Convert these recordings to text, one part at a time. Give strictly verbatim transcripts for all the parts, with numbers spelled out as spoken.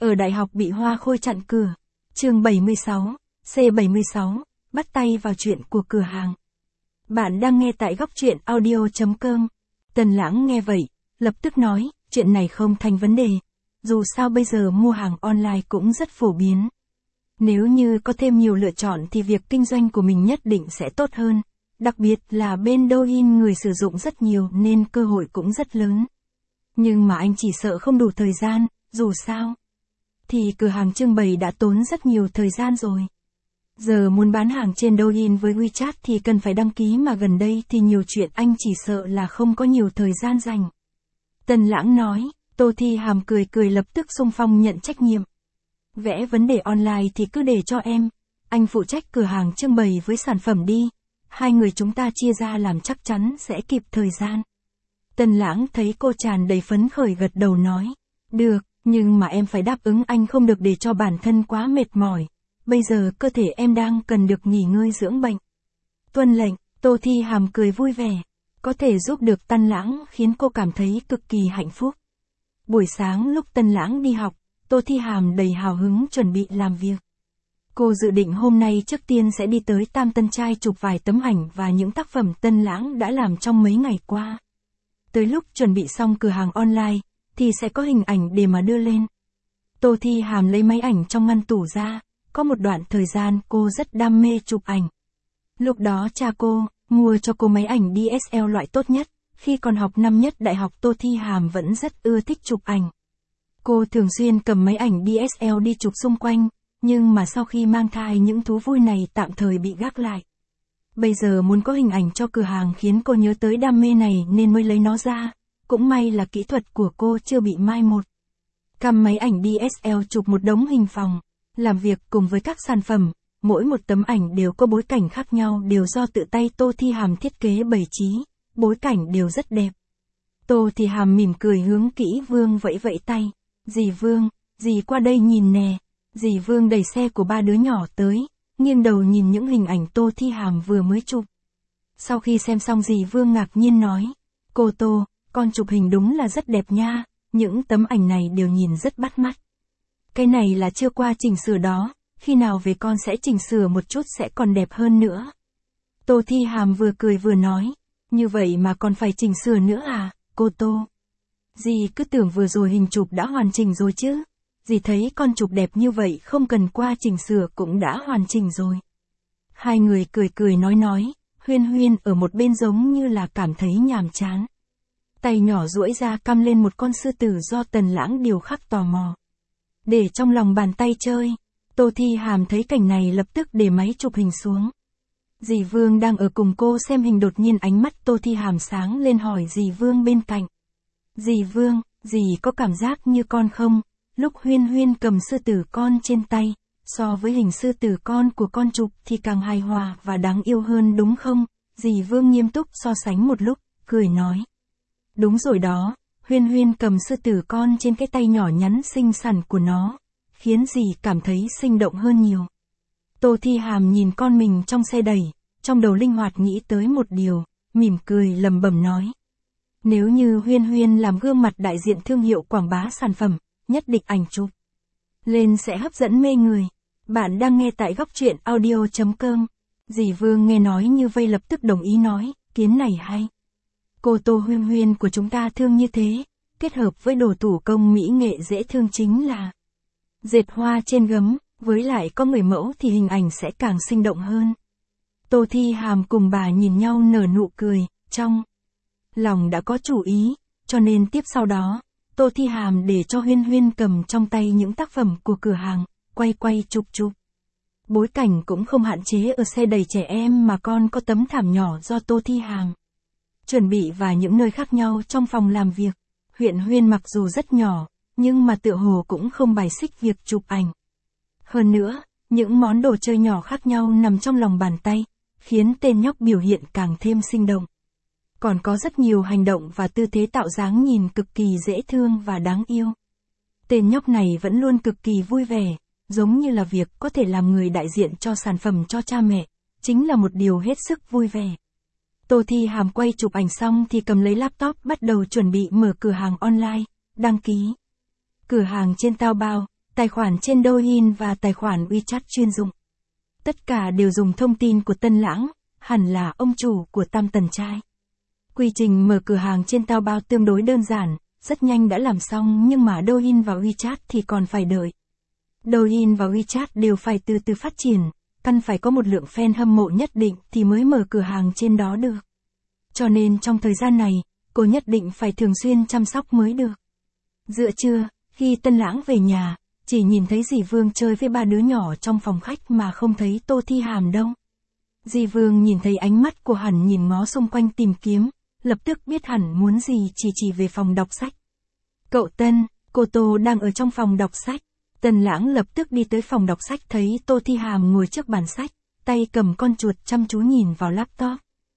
Ở đại học bị hoa khôi chặn cửa. Chương bảy mươi sáu, C bảy mươi sáu, bắt tay vào chuyện của cửa hàng. Bạn đang nghe tại góc truyện audio chấm com. Tần Lãng nghe vậy, lập tức nói, chuyện này không thành vấn đề. Dù sao bây giờ mua hàng online cũng rất phổ biến. Nếu như có thêm nhiều lựa chọn thì việc kinh doanh của mình nhất định sẽ tốt hơn. Đặc biệt là bên Douyin người sử dụng rất nhiều nên cơ hội cũng rất lớn. Nhưng mà anh chỉ sợ không đủ thời gian, dù sao thì cửa hàng trưng bày đã tốn rất nhiều thời gian rồi. Giờ muốn bán hàng trên Douyin với WeChat thì cần phải đăng ký mà gần đây thì nhiều chuyện anh chỉ sợ là không có nhiều thời gian dành. Tần Lãng nói, Tô Thi Hàm cười cười lập tức xung phong nhận trách nhiệm. Vẽ vấn đề online thì cứ để cho em, anh phụ trách cửa hàng trưng bày với sản phẩm đi, hai người chúng ta chia ra làm chắc chắn sẽ kịp thời gian. Tần Lãng thấy cô tràn đầy phấn khởi gật đầu nói, được, nhưng mà em phải đáp ứng anh không được để cho bản thân quá mệt mỏi, bây giờ cơ thể em đang cần được nghỉ ngơi dưỡng bệnh. Tuân lệnh, Tô Thi Hàm cười vui vẻ, có thể giúp được Tần Lãng khiến cô cảm thấy cực kỳ hạnh phúc. Buổi sáng lúc Tần Lãng đi học, Tô Thi Hàm đầy hào hứng chuẩn bị làm việc. Cô dự định hôm nay trước tiên sẽ đi tới Tam Tân Trai chụp vài tấm ảnh và những tác phẩm Tần Lãng đã làm trong mấy ngày qua. Tới lúc chuẩn bị xong cửa hàng online, thì sẽ có hình ảnh để mà đưa lên. Tô Thi Hàm lấy máy ảnh trong ngăn tủ ra, có một đoạn thời gian cô rất đam mê chụp ảnh. Lúc đó cha cô, mua cho cô máy ảnh đê ét lờ rờ loại tốt nhất, khi còn học năm nhất đại học Tô Thi Hàm vẫn rất ưa thích chụp ảnh. Cô thường xuyên cầm máy ảnh đê ét lờ rờ đi chụp xung quanh, nhưng mà sau khi mang thai những thú vui này tạm thời bị gác lại. Bây giờ muốn có hình ảnh cho cửa hàng khiến cô nhớ tới đam mê này nên mới lấy nó ra, cũng may là kỹ thuật của cô chưa bị mai một. Cầm máy ảnh đê ét lờ rờ chụp một đống hình phòng, làm việc cùng với các sản phẩm, mỗi một tấm ảnh đều có bối cảnh khác nhau đều do tự tay Tô Thi Hàm thiết kế bày trí, bối cảnh đều rất đẹp. Tô Thi Hàm mỉm cười hướng Kỷ Vương vẫy vẫy tay, dì Vương, dì qua đây nhìn nè, dì Vương đẩy xe của ba đứa nhỏ tới, nghiêng đầu nhìn những hình ảnh Tô Thi Hàm vừa mới chụp. Sau khi xem xong dì Vương ngạc nhiên nói, cô Tô, con chụp hình đúng là rất đẹp nha, những tấm ảnh này đều nhìn rất bắt mắt. Cái này là chưa qua chỉnh sửa đó, khi nào về con sẽ chỉnh sửa một chút sẽ còn đẹp hơn nữa. Tô Thi Hàm vừa cười vừa nói, như vậy mà còn phải chỉnh sửa nữa à, cô Tô? Dì cứ tưởng vừa rồi hình chụp đã hoàn chỉnh rồi chứ. Dì thấy con chụp đẹp như vậy không cần qua chỉnh sửa cũng đã hoàn chỉnh rồi. Hai người cười cười nói nói, Huyên Huyên ở một bên giống như là cảm thấy nhàm chán. Tay nhỏ duỗi ra căm lên một con sư tử do Tần Lãng điều khắc tò mò. Để trong lòng bàn tay chơi, Tô Thi Hàm thấy cảnh này lập tức để máy chụp hình xuống. Dì Vương đang ở cùng cô xem hình đột nhiên ánh mắt Tô Thi Hàm sáng lên hỏi dì Vương bên cạnh. Dì Vương, dì có cảm giác như con không? Lúc Huyên Huyên cầm sư tử con trên tay, so với hình sư tử con của con chụp thì càng hài hòa và đáng yêu hơn đúng không? Dì Vương nghiêm túc so sánh một lúc, cười nói. Đúng rồi đó, Huyên Huyên cầm sư tử con trên cái tay nhỏ nhắn xinh xắn của nó, khiến dì cảm thấy sinh động hơn nhiều. Tô Thi Hàm nhìn con mình trong xe đẩy, trong đầu linh hoạt nghĩ tới một điều, mỉm cười lẩm bẩm nói. Nếu như Huyên Huyên làm gương mặt đại diện thương hiệu quảng bá sản phẩm, nhất định ảnh chụp lên sẽ hấp dẫn mê người. Bạn đang nghe tại góc truyện audio chấm com. Dì Vương nghe nói như vây lập tức đồng ý nói, kiến này hay. Cô Tô Huyên Huyên của chúng ta thương như thế, kết hợp với đồ thủ công mỹ nghệ dễ thương chính là dệt hoa trên gấm, với lại có người mẫu thì hình ảnh sẽ càng sinh động hơn. Tô Thi Hàm cùng bà nhìn nhau nở nụ cười, trong lòng đã có chủ ý, cho nên tiếp sau đó, Tô Thi Hàm để cho Huyên Huyên cầm trong tay những tác phẩm của cửa hàng, quay quay chụp chụp. Bối cảnh cũng không hạn chế ở xe đầy trẻ em mà còn có tấm thảm nhỏ do Tô Thi Hàm chuẩn bị và những nơi khác nhau trong phòng làm việc. Huyên Huyên mặc dù rất nhỏ, nhưng mà tựa hồ cũng không bài xích việc chụp ảnh. Hơn nữa, những món đồ chơi nhỏ khác nhau nằm trong lòng bàn tay, khiến tên nhóc biểu hiện càng thêm sinh động. Còn có rất nhiều hành động và tư thế tạo dáng nhìn cực kỳ dễ thương và đáng yêu. Tên nhóc này vẫn luôn cực kỳ vui vẻ, giống như là việc có thể làm người đại diện cho sản phẩm cho cha mẹ, chính là một điều hết sức vui vẻ. Tô Thi Hàm quay chụp ảnh xong thì cầm lấy laptop bắt đầu chuẩn bị mở cửa hàng online, đăng ký cửa hàng trên Taobao, tài khoản trên Douyin và tài khoản WeChat chuyên dụng. Tất cả đều dùng thông tin của Tân Lãng, hẳn là ông chủ của Tam Tần Trai. Quy trình mở cửa hàng trên Taobao tương đối đơn giản, rất nhanh đã làm xong, nhưng mà Douyin và WeChat thì còn phải đợi. Douyin và WeChat đều phải từ từ phát triển, cần phải có một lượng fan hâm mộ nhất định thì mới mở cửa hàng trên đó được. Cho nên trong thời gian này, cô nhất định phải thường xuyên chăm sóc mới được. Giữa trưa, khi Tân Lãng về nhà, chỉ nhìn thấy dì Vương chơi với ba đứa nhỏ trong phòng khách mà không thấy Tô Thi Hàm đâu. Dì Vương nhìn thấy ánh mắt của hắn nhìn ngó xung quanh tìm kiếm, lập tức biết hẳn muốn gì, chỉ chỉ về phòng đọc sách. Cậu Tân, cô Tô đang ở trong phòng đọc sách. Tân Lãng lập tức đi tới phòng đọc sách, thấy Tô Thi Hàm ngồi trước bàn sách, tay cầm con chuột chăm chú nhìn vào laptop.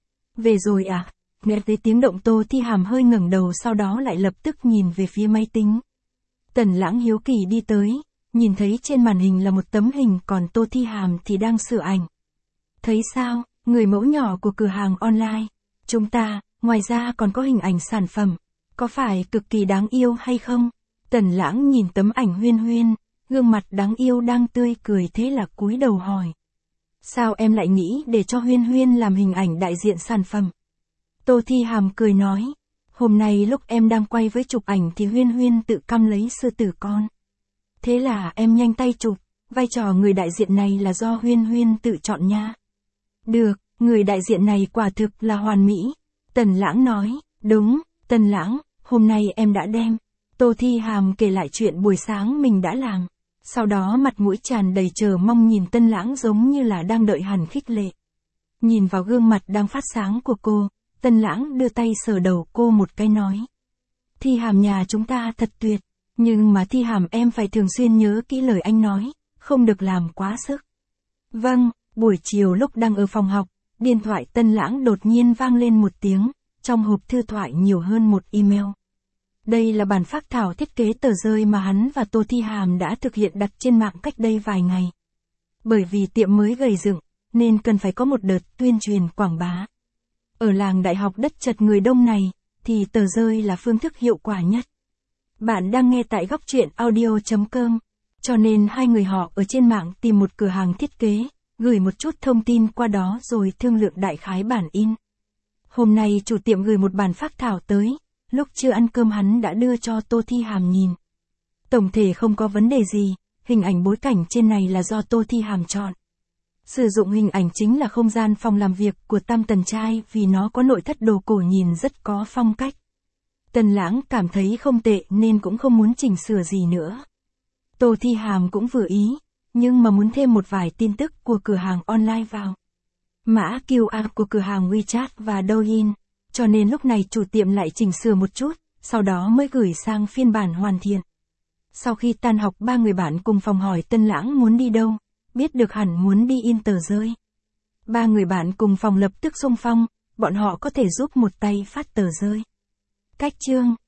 Về rồi à? Nghe thấy tiếng động Tô Thi Hàm hơi ngẩng đầu, sau đó lại lập tức nhìn về phía máy tính. Tần Lãng hiếu kỳ đi tới, nhìn thấy trên màn hình là một tấm hình, còn Tô Thi Hàm thì đang sửa ảnh. Thấy sao, người mẫu nhỏ của cửa hàng online. Chúng ta, ngoài ra còn có hình ảnh sản phẩm. Có phải cực kỳ đáng yêu hay không? Tần Lãng nhìn tấm ảnh Huyên Huyên, gương mặt đáng yêu đang tươi cười, thế là cúi đầu hỏi. Sao em lại nghĩ để cho Huyên Huyên làm hình ảnh đại diện sản phẩm? Tô Thi Hàm cười nói. Hôm nay lúc em đang quay với chụp ảnh thì Huyên Huyên tự căm lấy sư tử con. Thế là em nhanh tay chụp, vai trò người đại diện này là do Huyên Huyên tự chọn nha. Được, người đại diện này quả thực là hoàn mỹ. Tần Lãng nói, đúng, Tần Lãng, hôm nay em đã đem. Tô Thi Hàm kể lại chuyện buổi sáng mình đã làm. Sau đó mặt mũi tràn đầy chờ mong nhìn Tân Lãng, giống như là đang đợi hắn khích lệ. Nhìn vào gương mặt đang phát sáng của cô, Tân Lãng đưa tay sờ đầu cô một cái nói. Thi Hàm nhà chúng ta thật tuyệt, nhưng mà Thi Hàm em phải thường xuyên nhớ kỹ lời anh nói, không được làm quá sức. Vâng, buổi chiều lúc đang ở phòng học, điện thoại Tân Lãng đột nhiên vang lên một tiếng, trong hộp thư thoại nhiều hơn một email. Đây là bản phác thảo thiết kế tờ rơi mà hắn và Tô Thi Hàm đã thực hiện đặt trên mạng cách đây vài ngày. Bởi vì tiệm mới gầy dựng, nên cần phải có một đợt tuyên truyền quảng bá. Ở làng đại học đất chật người đông này, thì tờ rơi là phương thức hiệu quả nhất. Bạn đang nghe tại góc truyện audio chấm com, cho nên hai người họ ở trên mạng tìm một cửa hàng thiết kế, gửi một chút thông tin qua đó rồi thương lượng đại khái bản in. Hôm nay chủ tiệm gửi một bản phác thảo tới, lúc chưa ăn cơm hắn đã đưa cho Tô Thi Hàm nhìn. Tổng thể không có vấn đề gì, hình ảnh bối cảnh trên này là do Tô Thi Hàm chọn. Sử dụng hình ảnh chính là không gian phòng làm việc của Tam Tần Trai, vì nó có nội thất đồ cổ nhìn rất có phong cách. Tần Lãng cảm thấy không tệ nên cũng không muốn chỉnh sửa gì nữa. Tô Thi Hàm cũng vừa ý, nhưng mà muốn thêm một vài tin tức của cửa hàng online vào. Mã quy rờ của cửa hàng WeChat và Douyin, cho nên lúc này chủ tiệm lại chỉnh sửa một chút, sau đó mới gửi sang phiên bản hoàn thiện. Sau khi tan học, ba người bạn cùng phòng hỏi Tân Lãng muốn đi đâu, biết được hẳn muốn đi in tờ rơi. Ba người bạn cùng phòng lập tức xung phong, bọn họ có thể giúp một tay phát tờ rơi. Cách chương